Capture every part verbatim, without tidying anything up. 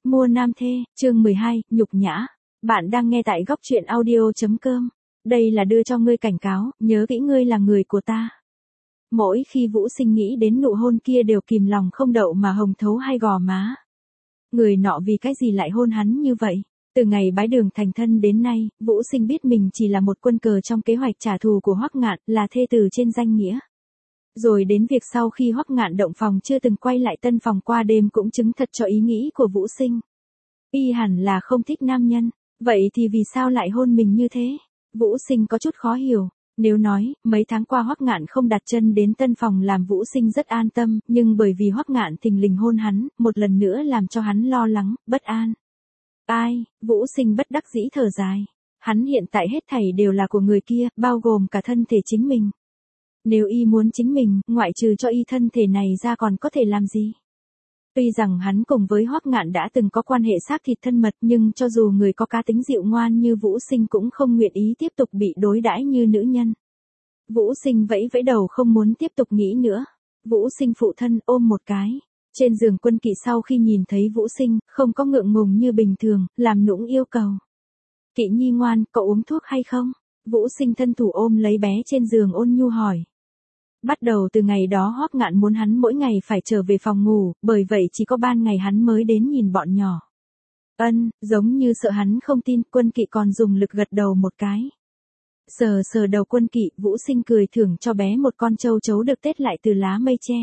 Mua nam thê, chương mười hai, nhục nhã. Bạn đang nghe tại góc truyện audio.com. Đây là đưa cho ngươi cảnh cáo, nhớ kỹ ngươi là người của ta. Mỗi khi Vũ Sinh nghĩ đến nụ hôn kia đều kìm lòng không đậu mà hồng thấu hai gò má. Người nọ vì cái gì lại hôn hắn như vậy? Từ ngày bái đường thành thân đến nay, Vũ Sinh biết mình chỉ là một quân cờ trong kế hoạch trả thù của Hoắc Ngạn, là thê tử trên danh nghĩa. Rồi đến việc sau khi Hoắc Ngạn động phòng chưa từng quay lại tân phòng qua đêm cũng chứng thật cho ý nghĩ của Vũ Sinh. Y hẳn là không thích nam nhân, vậy thì vì sao lại hôn mình như thế? Vũ Sinh có chút khó hiểu. Nếu nói, mấy tháng qua Hoắc Ngạn không đặt chân đến tân phòng làm Vũ Sinh rất an tâm, nhưng bởi vì Hoắc Ngạn thình lình hôn hắn, một lần nữa làm cho hắn lo lắng, bất an. Ai, Vũ Sinh bất đắc dĩ thở dài. Hắn hiện tại hết thảy đều là của người kia, bao gồm cả thân thể chính mình. Nếu y muốn chính mình, ngoại trừ cho y thân thể này ra còn có thể làm gì? Tuy rằng hắn cùng với Hoắc Ngạn đã từng có quan hệ xác thịt thân mật, nhưng cho dù người có cá tính dịu ngoan như Vũ Sinh cũng không nguyện ý tiếp tục bị đối đãi như nữ nhân. Vũ Sinh vẫy vẫy đầu không muốn tiếp tục nghĩ nữa. Vũ Sinh phụ thân ôm một cái. Trên giường Quân Kỵ sau khi nhìn thấy Vũ Sinh, không có ngượng ngùng như bình thường, làm nũng yêu cầu. Kỵ nhi ngoan, cậu uống thuốc hay không? Vũ Sinh thân thủ ôm lấy bé trên giường ôn nhu hỏi. Bắt đầu từ ngày đó Hoắc Ngạn muốn hắn mỗi ngày phải trở về phòng ngủ, bởi vậy chỉ có ban ngày hắn mới đến nhìn bọn nhỏ. Ân, giống như sợ hắn không tin, Quân Kỵ còn dùng lực gật đầu một cái. Sờ sờ đầu Quân Kỵ, Vũ Sinh cười thưởng cho bé một con châu chấu được tết lại từ lá mây tre.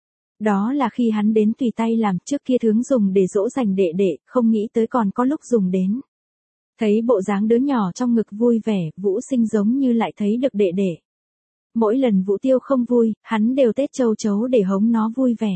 Đó là khi hắn đến tùy tay làm, trước kia thường dùng để dỗ dành đệ đệ, không nghĩ tới còn có lúc dùng đến. Thấy bộ dáng đứa nhỏ trong ngực vui vẻ, Vũ Sinh giống như lại thấy được đệ đệ. Mỗi lần Vũ Tiêu không vui, hắn đều tết châu chấu để hống nó vui vẻ.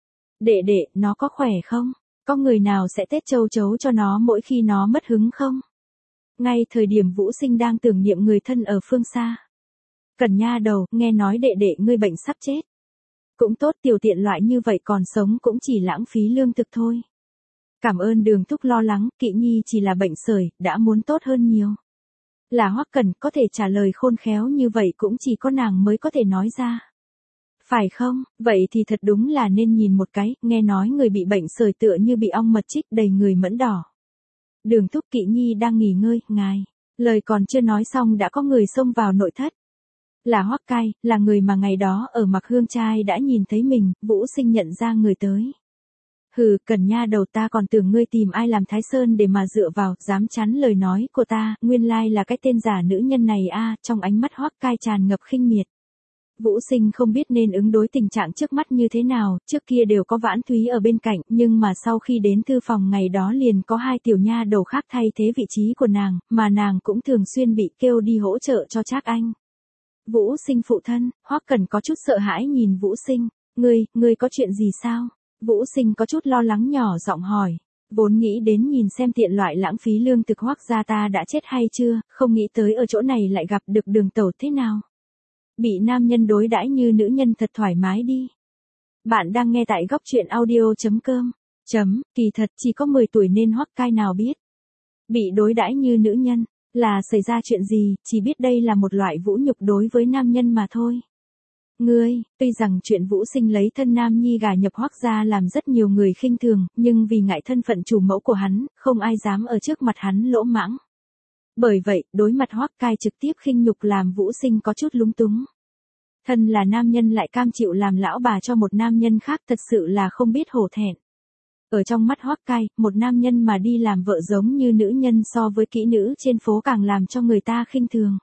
Đệ đệ, nó có khỏe không? Có người nào sẽ tết châu chấu cho nó mỗi khi nó mất hứng không? Ngay thời điểm Vũ Sinh đang tưởng niệm người thân ở phương xa. Cẩn nha đầu, nghe nói đệ đệ ngươi bệnh sắp chết. Cũng tốt, tiểu tiện loại như vậy còn sống cũng chỉ lãng phí lương thực thôi. Cảm ơn Đường Thúc lo lắng, Kỵ nhi chỉ là bệnh sởi, đã muốn tốt hơn nhiều. Là Hoắc Cẩn có thể trả lời khôn khéo như vậy cũng chỉ có nàng mới có thể nói ra. Phải không, vậy thì thật đúng là nên nhìn một cái, nghe nói người bị bệnh sởi tựa như bị ong mật chích đầy người mẫn đỏ. Đường Thúc, Kỵ nhi đang nghỉ ngơi, ngài. Lời còn chưa nói xong đã có người xông vào nội thất. Là Hoắc Cai, là người mà ngày đó ở Mặc Hương trai đã nhìn thấy mình, Vũ Sinh nhận ra người tới. Hừ, Cẩn nha đầu, ta còn tưởng ngươi tìm ai làm Thái Sơn để mà dựa vào, dám chắn lời nói của ta, nguyên lai là cái tên giả nữ nhân này a. Trong ánh mắt Hoắc Cai tràn ngập khinh miệt. Vũ Sinh không biết nên ứng đối tình trạng trước mắt như thế nào, trước kia đều có Vãn Thúy ở bên cạnh, nhưng mà sau khi đến thư phòng ngày đó liền có hai tiểu nha đầu khác thay thế vị trí của nàng, mà nàng cũng thường xuyên bị kêu đi hỗ trợ cho Trác Anh. Vũ Sinh phụ thân, Hoắc Cẩn có chút sợ hãi nhìn Vũ Sinh, ngươi, ngươi có chuyện gì sao? Vũ Sinh có chút lo lắng nhỏ giọng hỏi, vốn nghĩ đến nhìn xem tiện loại lãng phí lương thực Hoắc gia ta đã chết hay chưa, không nghĩ tới ở chỗ này lại gặp được Đường tẩu thế nào. Bị nam nhân đối đãi như nữ nhân thật thoải mái đi. Bạn đang nghe tại góc truyện audio.com. Chấm, kỳ thật chỉ có mười tuổi nên Hoắc Cai nào biết. Bị đối đãi như nữ nhân, là xảy ra chuyện gì, chỉ biết đây là một loại vũ nhục đối với nam nhân mà thôi. Ngươi, tuy rằng chuyện Vũ Sinh lấy thân nam nhi gả nhập Hoắc gia làm rất nhiều người khinh thường, nhưng vì ngại thân phận chủ mẫu của hắn, không ai dám ở trước mặt hắn lỗ mãng. Bởi vậy, đối mặt Hoắc Cai trực tiếp khinh nhục làm Vũ Sinh có chút lúng túng. Thân là nam nhân lại cam chịu làm lão bà cho một nam nhân khác, thật sự là không biết hổ thẹn. Ở trong mắt Hoắc Cai, một nam nhân mà đi làm vợ giống như nữ nhân so với kỹ nữ trên phố càng làm cho người ta khinh thường.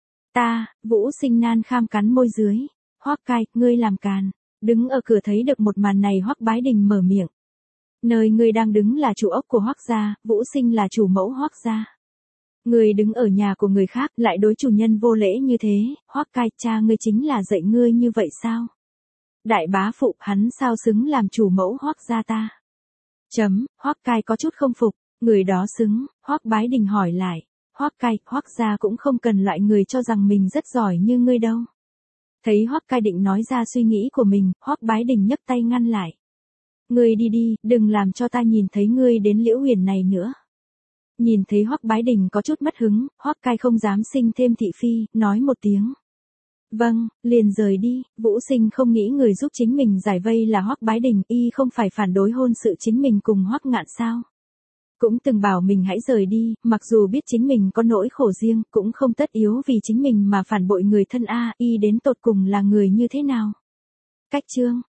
Ta, Vũ Sinh nan kham cắn môi dưới. Hoắc Cai, ngươi làm càn. Đứng ở cửa thấy được một màn này, Hoắc Bái Đình mở miệng. Nơi ngươi đang đứng là chủ ốc của Hoắc gia, Vũ Sinh là chủ mẫu Hoắc gia. Ngươi đứng ở nhà của người khác, lại đối chủ nhân vô lễ như thế, Hoắc Cai, cha ngươi chính là dạy ngươi như vậy sao? Đại bá phụ, hắn sao xứng làm chủ mẫu Hoắc gia ta? Chấm, Hoắc Cai có chút không phục, người đó xứng, Hoắc Bái Đình hỏi lại. Hoắc Cai, Hoắc gia cũng không cần loại người cho rằng mình rất giỏi như ngươi đâu. Thấy Hoắc Cai định nói ra suy nghĩ của mình, Hoắc Bái Đình nhấc tay ngăn lại. Ngươi đi đi, đừng làm cho ta nhìn thấy ngươi đến Liễu Huyền này nữa. Nhìn thấy Hoắc Bái Đình có chút mất hứng, Hoắc Cai không dám sinh thêm thị phi, nói một tiếng. Vâng, liền rời đi, Vũ Sinh không nghĩ người giúp chính mình giải vây là Hoắc Bái Đình, y không phải phản đối hôn sự chính mình cùng Hoắc Ngạn sao? Cũng từng bảo mình hãy rời đi, mặc dù biết chính mình có nỗi khổ riêng, cũng không tất yếu vì chính mình mà phản bội người thân a, y đến tột cùng là người như thế nào. Cách chương